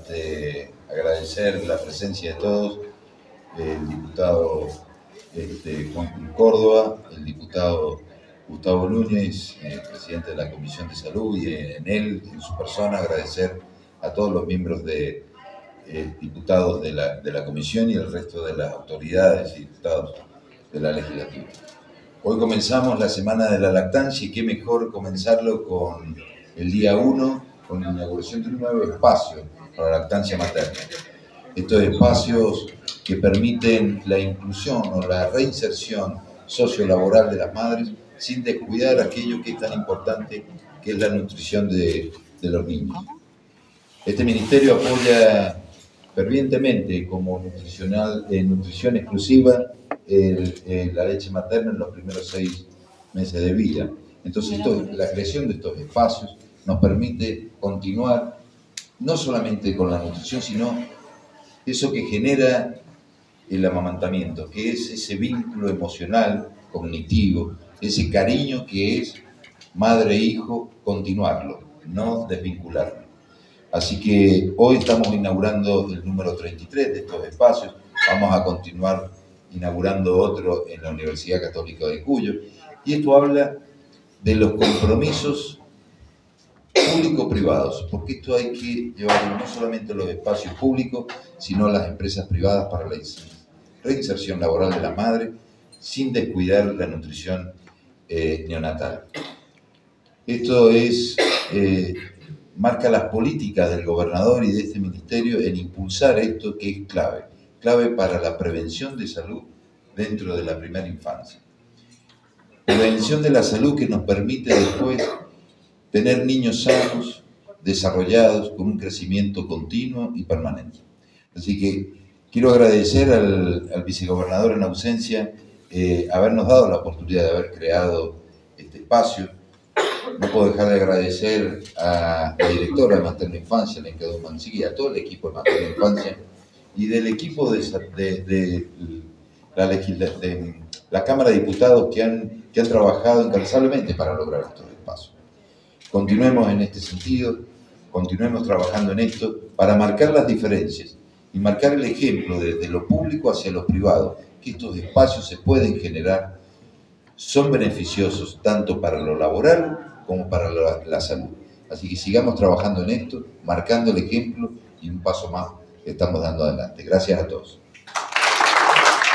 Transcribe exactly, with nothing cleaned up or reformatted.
este, agradecer la presencia de todos, el diputado este, Juan Cruz Córdoba, el diputado Gustavo Núñez, eh, presidente de la Comisión de Salud, y en él, en su persona, agradecer a todos los miembros de eh, diputados de la, de la Comisión y el resto de las autoridades y diputados de la legislatura. Hoy comenzamos la Semana de la Lactancia y qué mejor comenzarlo con el día uno, con la inauguración de un nuevo espacio para la lactancia materna. Estos espacios que permiten la inclusión o la reinserción sociolaboral de las madres sin descuidar aquello que es tan importante, que es la nutrición de, de los niños. Este ministerio apoya fervientemente como nutricional, eh, nutrición exclusiva el, el, la leche materna en los primeros seis meses de vida. Entonces esto, la creación de estos espacios nos permite continuar no solamente con la nutrición, sino eso que genera el amamantamiento, que es ese vínculo emocional, cognitivo, ese cariño que es madre-hijo, continuarlo, no desvincularlo. Así que hoy estamos inaugurando el número treinta y tres de estos espacios, vamos a continuar inaugurando otro en la Universidad Católica de Cuyo, y esto habla de los compromisos público-privados, porque esto hay que llevarlo no solamente a los espacios públicos, sino a las empresas privadas para la reinserción laboral de la madre, sin descuidar la nutrición eh, neonatal. Esto es, eh, marca las políticas del gobernador y de este ministerio en impulsar esto que es clave, clave para la prevención de salud dentro de la primera infancia. Prevención de la salud que nos permite después tener niños sanos, desarrollados, con un crecimiento continuo y permanente. Así que quiero agradecer al, al vicegobernador en ausencia eh, habernos dado la oportunidad de haber creado este espacio. No puedo dejar de agradecer a la directora de Materna Infancia, Lenca Mancilla, y a todo el equipo de Materna Infancia y del equipo de, de, de, la, de la Cámara de Diputados que han, que han trabajado incansablemente para lograr estos espacios. Continuemos en este sentido, continuemos trabajando en esto para marcar las diferencias y marcar el ejemplo desde lo público hacia lo privado, que estos espacios se pueden generar, son beneficiosos tanto para lo laboral como para la, la salud. Así que sigamos trabajando en esto, marcando el ejemplo y un paso más que estamos dando adelante. Gracias a todos.